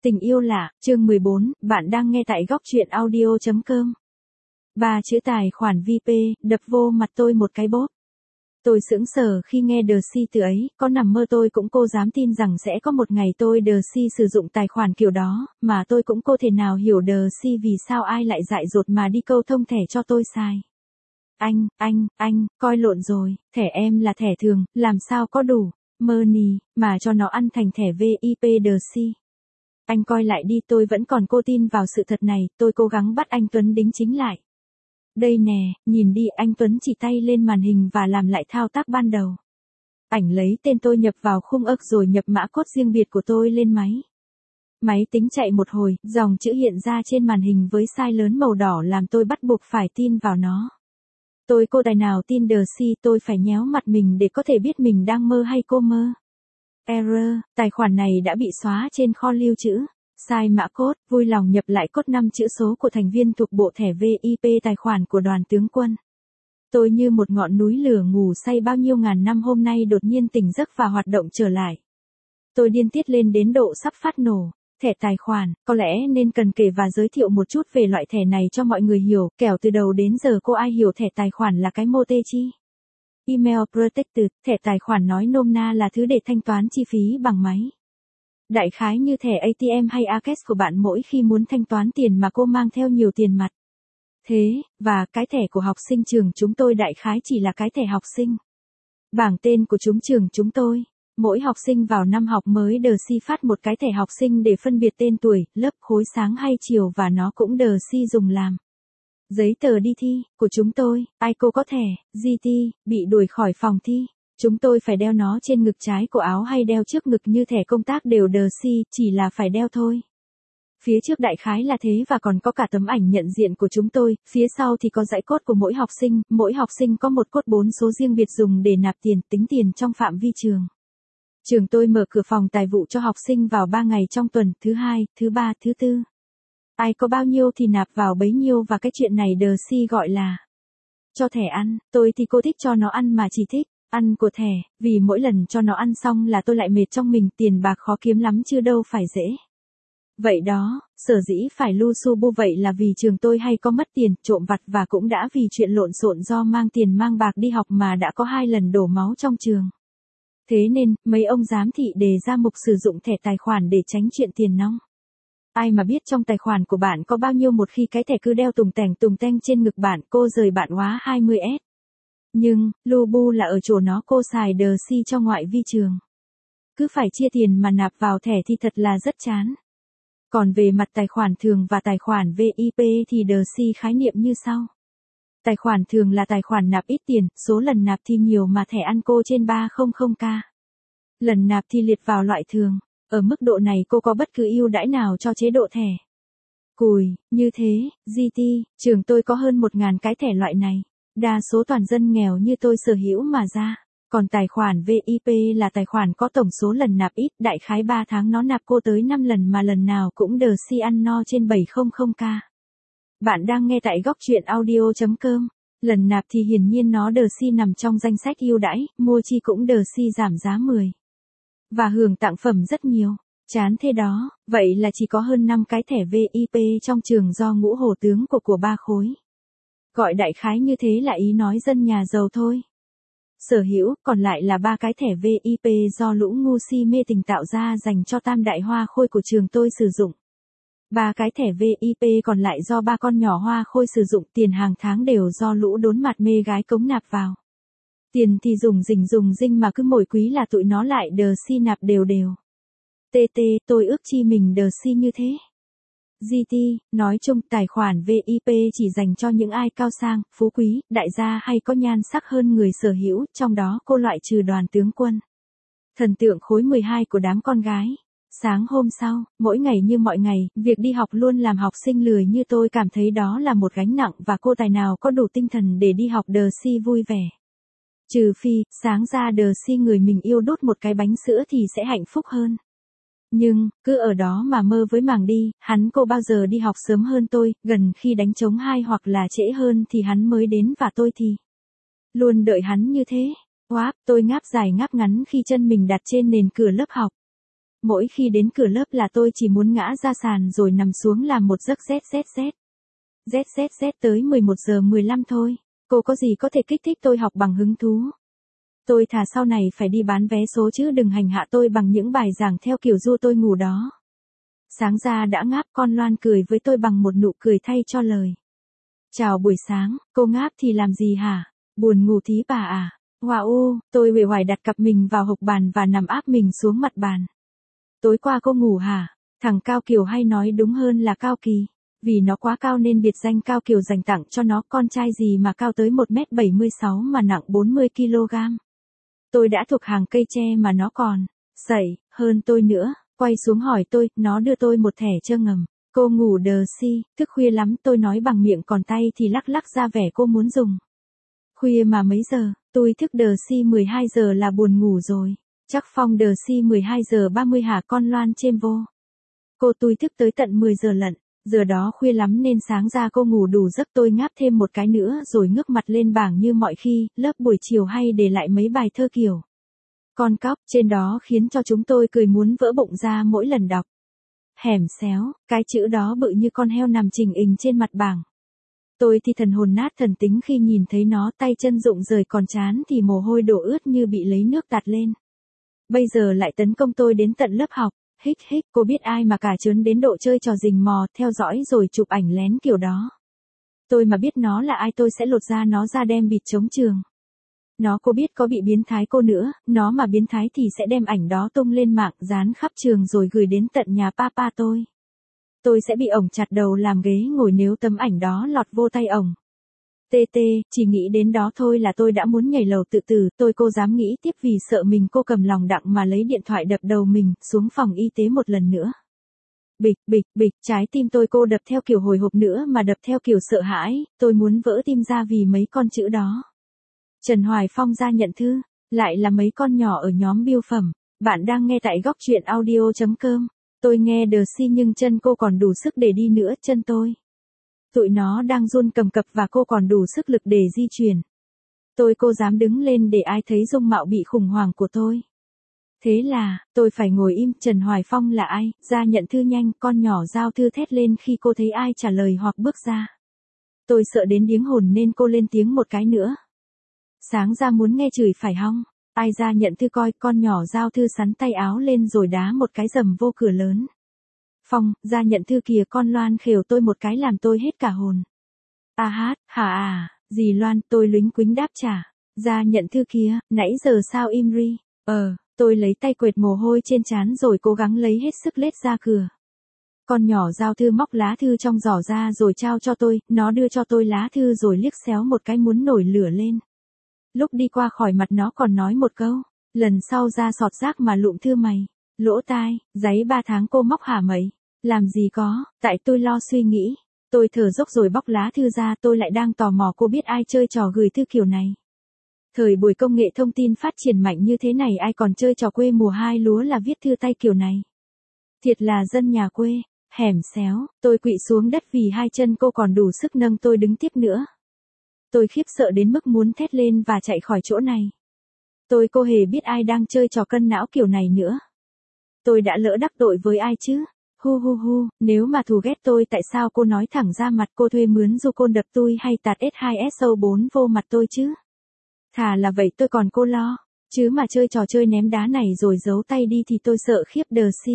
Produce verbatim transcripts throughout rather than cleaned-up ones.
Tình yêu lạ, chương mười bốn, bạn đang nghe tại góc truyện audio chấm com. Ba chữ tài khoản vê pê, đập vô mặt tôi một cái bóp. Tôi sững sờ khi nghe The Si từ ấy, có nằm mơ tôi cũng cô dám tin rằng sẽ có một ngày tôi The Si sử dụng tài khoản kiểu đó, mà tôi cũng cô thể nào hiểu The Si vì sao ai lại dại dột mà đi câu thông thẻ cho tôi xài. Anh, anh, anh, coi lộn rồi, thẻ em là thẻ thường, làm sao có đủ, money, mà cho nó ăn thành thẻ vê i pê The Si. Anh coi lại đi, tôi vẫn còn cô tin vào sự thật này, tôi cố gắng bắt anh Tuấn đính chính lại. Đây nè, nhìn đi, anh Tuấn chỉ tay lên màn hình và làm lại thao tác ban đầu. Ảnh lấy tên tôi nhập vào khung ức rồi nhập mã code riêng biệt của tôi lên máy. Máy tính chạy một hồi, dòng chữ hiện ra trên màn hình với size lớn màu đỏ làm tôi bắt buộc phải tin vào nó. Tôi cô tài nào tin The Si, tôi phải nhéo mặt mình để có thể biết mình đang mơ hay cô mơ. Error, tài khoản này đã bị xóa trên kho lưu trữ. Sai mã code, vui lòng nhập lại code năm chữ số của thành viên thuộc bộ thẻ vê i pê tài khoản của đoàn tướng quân. Tôi như một ngọn núi lửa ngủ say bao nhiêu ngàn năm hôm nay đột nhiên tỉnh giấc và hoạt động trở lại. Tôi điên tiết lên đến độ sắp phát nổ. Thẻ tài khoản, có lẽ nên cần kể và giới thiệu một chút về loại thẻ này cho mọi người hiểu, kẻo từ đầu đến giờ cô ai hiểu thẻ tài khoản là cái mô tê chi. Email Protected, thẻ tài khoản nói nôm na là thứ để thanh toán chi phí bằng máy. Đại khái như thẻ a tê em hay a xê của bạn mỗi khi muốn thanh toán tiền mà cô mang theo nhiều tiền mặt. Thế, và cái thẻ của học sinh trường chúng tôi đại khái chỉ là cái thẻ học sinh. Bảng tên của chúng trường chúng tôi. Mỗi học sinh vào năm học mới The Si phát một cái thẻ học sinh để phân biệt tên tuổi, lớp, khối sáng hay chiều và nó cũng The Si dùng làm giấy tờ đi thi, của chúng tôi. Ai cô có thẻ, giê tê, bị đuổi khỏi phòng thi. Chúng tôi phải đeo nó trên ngực trái của áo hay đeo trước ngực như thẻ công tác đều The Si, chỉ là phải đeo thôi. Phía trước đại khái là thế và còn có cả tấm ảnh nhận diện của chúng tôi, phía sau thì có dãy code của mỗi học sinh, mỗi học sinh có một code bốn số riêng biệt dùng để nạp tiền, tính tiền trong phạm vi trường. Trường tôi mở cửa phòng tài vụ cho học sinh vào ba ngày trong tuần, thứ hai, thứ ba, thứ tư. Ai có bao nhiêu thì nạp vào bấy nhiêu và cái chuyện này The Si gọi là cho thẻ ăn, tôi thì cô thích cho nó ăn mà chỉ thích ăn của thẻ, vì mỗi lần cho nó ăn xong là tôi lại mệt trong mình, tiền bạc khó kiếm lắm chứ đâu phải dễ. Vậy đó, sở dĩ phải lu su bu vậy là vì trường tôi hay có mất tiền, trộm vặt và cũng đã vì chuyện lộn xộn do mang tiền mang bạc đi học mà đã có hai lần đổ máu trong trường. Thế nên, mấy ông giám thị đề ra mục sử dụng thẻ tài khoản để tránh chuyện tiền nong. Ai mà biết trong tài khoản của bạn có bao nhiêu một khi cái thẻ cứ đeo tùng tènh tùng teng trên ngực bạn, cô rời bạn hóa hai mươi ét. Nhưng, lu bu là ở chỗ nó cô xài The Si cho ngoại vi trường. Cứ phải chia tiền mà nạp vào thẻ thì thật là rất chán. Còn về mặt tài khoản thường và tài khoản vê i pê thì The Si khái niệm như sau. Tài khoản thường là tài khoản nạp ít tiền, số lần nạp thì nhiều mà thẻ ăn cô trên ba trăm k. Lần nạp thì liệt vào loại thường. Ở mức độ này cô có bất cứ ưu đãi nào cho chế độ thẻ. Cùi, như thế, giê tê, trường tôi có hơn một nghìn cái thẻ loại này. Đa số toàn dân nghèo như tôi sở hữu mà ra. Còn tài khoản vê i pê là tài khoản có tổng số lần nạp ít, đại khái ba tháng nó nạp cô tới năm lần mà lần nào cũng The Si ăn no trên bảy trăm k. Bạn đang nghe tại góc truyện audio chấm com. Lần nạp thì hiển nhiên nó The Si nằm trong danh sách ưu đãi, mua chi cũng The Si giảm giá mười. Và hưởng tặng phẩm rất nhiều. Chán thế đó, vậy là chỉ có hơn năm cái thẻ vê i pê trong trường do ngũ hổ tướng của của ba khối. Gọi đại khái như thế là ý nói dân nhà giàu thôi. Sở hữu, còn lại là ba cái thẻ vê i pê do lũ ngu si mê tình tạo ra dành cho tam đại hoa khôi của trường tôi sử dụng. Ba cái thẻ vê i pê còn lại do ba con nhỏ hoa khôi sử dụng, tiền hàng tháng đều do lũ đốn mặt mê gái cống nạp vào. Tiền thì dùng rình dùng rinh mà cứ mỗi quý là tụi nó lại The Si nạp đều đều. tê tê, tôi ước chi mình The Si như thế. giê tê, nói chung tài khoản vê i pê chỉ dành cho những ai cao sang, phú quý, đại gia hay có nhan sắc hơn người sở hữu, trong đó cô loại trừ đoàn tướng quân. Thần tượng khối mười hai của đám con gái. Sáng hôm sau, mỗi ngày như mọi ngày, việc đi học luôn làm học sinh lười như tôi cảm thấy đó là một gánh nặng và cô tài nào có đủ tinh thần để đi học The Si vui vẻ. Trừ phi, sáng ra The Si người mình yêu đốt một cái bánh sữa thì sẽ hạnh phúc hơn. Nhưng, cứ ở đó mà mơ với màng đi, hắn cô bao giờ đi học sớm hơn tôi, gần khi đánh trống hai hoặc là trễ hơn thì hắn mới đến và tôi thì luôn đợi hắn như thế. Oáp, tôi ngáp dài ngáp ngắn khi chân mình đặt trên nền cửa lớp học. mỗi khi đến cửa lớp là tôi chỉ muốn ngã ra sàn rồi nằm xuống làm một giấc z z z. Z Z Z tới mười một giờ mười lăm thôi. Cô có gì có thể kích thích tôi học bằng hứng thú. Tôi thà sau này phải đi bán vé số chứ đừng hành hạ tôi bằng những bài giảng theo kiểu du tôi ngủ đó. Sáng ra đã ngáp, con Loan cười với tôi bằng một nụ cười thay cho lời. Chào buổi sáng, cô ngáp thì làm gì hả? Buồn ngủ thí bà à? Wow, tôi uể oải đặt cặp mình vào hộc bàn và nằm áp mình xuống mặt bàn. Tối qua cô ngủ hả? Thằng Cao Kiều hay nói đúng hơn là Cao Kỳ. Vì nó quá cao nên biệt danh Cao Kiều dành tặng cho nó, con trai gì mà cao tới một mét bảy mươi sáu mà nặng bốn mươi ki lô gam. Tôi đã thuộc hàng cây tre mà nó còn sẩy hơn tôi nữa. Quay xuống hỏi tôi, nó đưa tôi một thẻ chơ ngầm. Cô ngủ đờ si, thức khuya lắm, tôi nói bằng miệng còn tay thì lắc lắc ra vẻ cô muốn dùng. Khuya mà mấy giờ? Tôi thức đờ si mười hai giờ là buồn ngủ rồi. Chắc Phong đờ si mười hai giờ ba mươi hả con Loan chêm vô. Cô tôi thức tới tận mười giờ lận. Giờ đó khuya lắm nên sáng ra cô ngủ đủ giấc, tôi ngáp thêm một cái nữa rồi ngước mặt lên bảng như mọi khi, lớp buổi chiều hay để lại mấy bài thơ kiểu con cóc trên đó khiến cho chúng tôi cười muốn vỡ bụng ra mỗi lần đọc. Hẻm xéo, cái chữ đó bự như con heo nằm chình ình trên mặt bảng. Tôi thì thần hồn nát thần tính khi nhìn thấy nó, tay chân rụng rời, còn chán thì mồ hôi đổ ướt như bị lấy nước tạt lên. Bây giờ lại tấn công tôi đến tận lớp học. Hích hích, cô biết ai mà cả trớn đến độ chơi trò rình mò, theo dõi rồi chụp ảnh lén kiểu đó. Tôi mà biết nó là ai tôi sẽ lột da nó ra đem bịt chống trường. Nó cô biết có bị biến thái cô nữa, nó mà biến thái thì sẽ đem ảnh đó tung lên mạng, dán khắp trường rồi gửi đến tận nhà papa tôi. Tôi sẽ bị ổng chặt đầu làm ghế ngồi nếu tấm ảnh đó lọt vô tay ổng. Tê tê, chỉ nghĩ đến đó thôi là tôi đã muốn nhảy lầu tự tử, tôi cô dám nghĩ tiếp vì sợ mình cô cầm lòng đặng mà lấy điện thoại đập đầu mình, xuống phòng y tế một lần nữa. Bịch, bịch, bịch, trái tim tôi cô đập theo kiểu hồi hộp nữa mà đập theo kiểu sợ hãi, tôi muốn vỡ tim ra vì mấy con chữ đó. Trần Hoài Phong ra nhận thư, lại là mấy con nhỏ ở nhóm biêu phẩm, bạn đang nghe tại góc truyện audio chấm com, tôi nghe đờ si nhưng chân cô còn đủ sức để đi nữa, chân tôi. Tụi nó đang run cầm cập và cô còn đủ sức lực để di chuyển. Tôi cô dám đứng lên để ai thấy dung mạo bị khủng hoảng của tôi. Thế là, tôi phải ngồi im. Trần Hoài Phong là ai? Ra nhận thư nhanh, con nhỏ giao thư thét lên khi cô thấy ai trả lời hoặc bước ra. Tôi sợ đến điếng hồn nên cô lên tiếng một cái nữa. Sáng ra muốn nghe chửi phải hong? Ai ra nhận thư coi? Con nhỏ giao thư sắn tay áo lên rồi đá một cái rầm vô cửa lớn. Phong, ra nhận thư kìa. Con Loan khều tôi một cái làm tôi hết cả hồn. À hát, hả à, gì Loan, tôi lính quính đáp trả. Ra nhận thư kìa, nãy giờ sao im ri? Ờ, tôi lấy tay quệt mồ hôi trên trán rồi cố gắng lấy hết sức lết ra cửa. Con nhỏ giao thư móc lá thư trong giỏ ra rồi trao cho tôi, nó đưa cho tôi lá thư rồi liếc xéo một cái muốn nổi lửa lên. Lúc đi qua khỏi mặt nó còn nói một câu, lần sau ra sọt rác mà lụm thư mày. Lỗ tai, giấy ba tháng cô móc hả mày? Làm gì có, tại tôi lo suy nghĩ. Tôi thở dốc rồi bóc lá thư ra, tôi lại đang tò mò cô biết ai chơi trò gửi thư kiểu này. Thời buổi công nghệ thông tin phát triển mạnh như thế này ai còn chơi trò quê mùa hai lúa là viết thư tay kiểu này. Thiệt là dân nhà quê, hẻm xéo, tôi quỵ xuống đất vì hai chân cô còn đủ sức nâng tôi đứng tiếp nữa. Tôi khiếp sợ đến mức muốn thét lên và chạy khỏi chỗ này. Tôi cô hề biết ai đang chơi trò cân não kiểu này nữa. Tôi đã lỡ đắc tội với ai chứ? Hu hu hu, nếu mà thù ghét tôi tại sao cô nói thẳng ra mặt cô thuê mướn du côn đập tôi hay tạt S hai S O bốn vô mặt tôi chứ? Thà là vậy tôi còn cô lo, chứ mà chơi trò chơi ném đá này rồi giấu tay đi thì tôi sợ khiếp đờ si.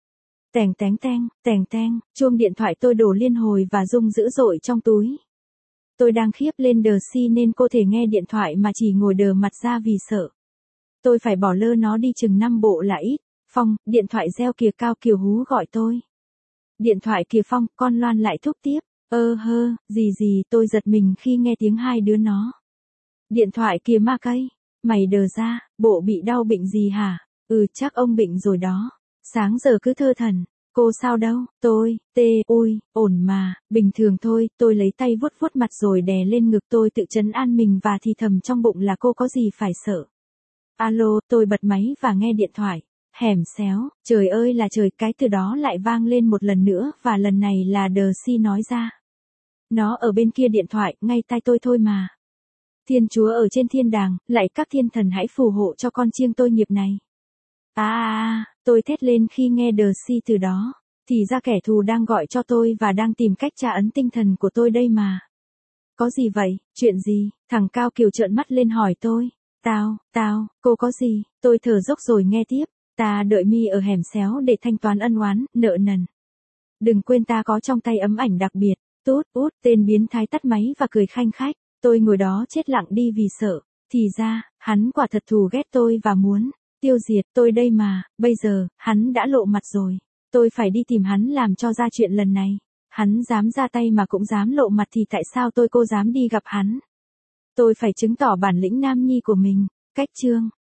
Tèng tén teng, tèng teng, chuông điện thoại tôi đổ liên hồi và rung dữ dội trong túi. Tôi đang khiếp lên đờ si nên cô thể nghe điện thoại mà chỉ ngồi đờ mặt ra vì sợ. Tôi phải bỏ lơ nó đi chừng năm bộ là ít. Phong, điện thoại reo kìa. Cao Kiều hú gọi tôi. Điện thoại kìa Phong, con Loan lại thúc tiếp. Ơ hơ, gì gì, tôi giật mình khi nghe tiếng hai đứa nó. Điện thoại kìa ma cây. Mày đờ ra, bộ bị đau bệnh gì hả? Ừ chắc ông bệnh rồi đó. Sáng giờ cứ thơ thần. Cô sao đâu? Tôi, tê, ui, ổn mà, bình thường thôi. Tôi lấy tay vuốt vuốt mặt rồi đè lên ngực tôi tự trấn an mình và thì thầm trong bụng là cô có gì phải sợ. Alo, tôi bật máy và nghe điện thoại. Hẻm xéo, trời ơi là trời, cái từ đó lại vang lên một lần nữa và lần này là đờ si nói ra. Nó ở bên kia điện thoại, ngay tai tôi thôi mà. Thiên Chúa ở trên thiên đàng, lạy các thiên thần hãy phù hộ cho con chiêng tôi nghiệp này. À à, tôi thét lên khi nghe The Si từ đó. Thì ra kẻ thù đang gọi cho tôi và đang tìm cách tra ấn tinh thần của tôi đây mà. Có gì vậy, chuyện gì? Thằng Cao Kiều trợn mắt lên hỏi tôi. Tao, tao, cô có gì? Tôi thở dốc rồi nghe tiếp. Ta đợi mi ở hẻm xéo để thanh toán ân oán, nợ nần. Đừng quên ta có trong tay ấm ảnh đặc biệt. Tút, út, tên biến thái tắt máy và cười khanh khách. Tôi ngồi đó chết lặng đi vì sợ. Thì ra, hắn quả thật thù ghét tôi và muốn tiêu diệt tôi đây mà. Bây giờ, hắn đã lộ mặt rồi. Tôi phải đi tìm hắn làm cho ra chuyện lần này. Hắn dám ra tay mà cũng dám lộ mặt thì tại sao tôi cô dám đi gặp hắn? Tôi phải chứng tỏ bản lĩnh nam nhi của mình. Cách chương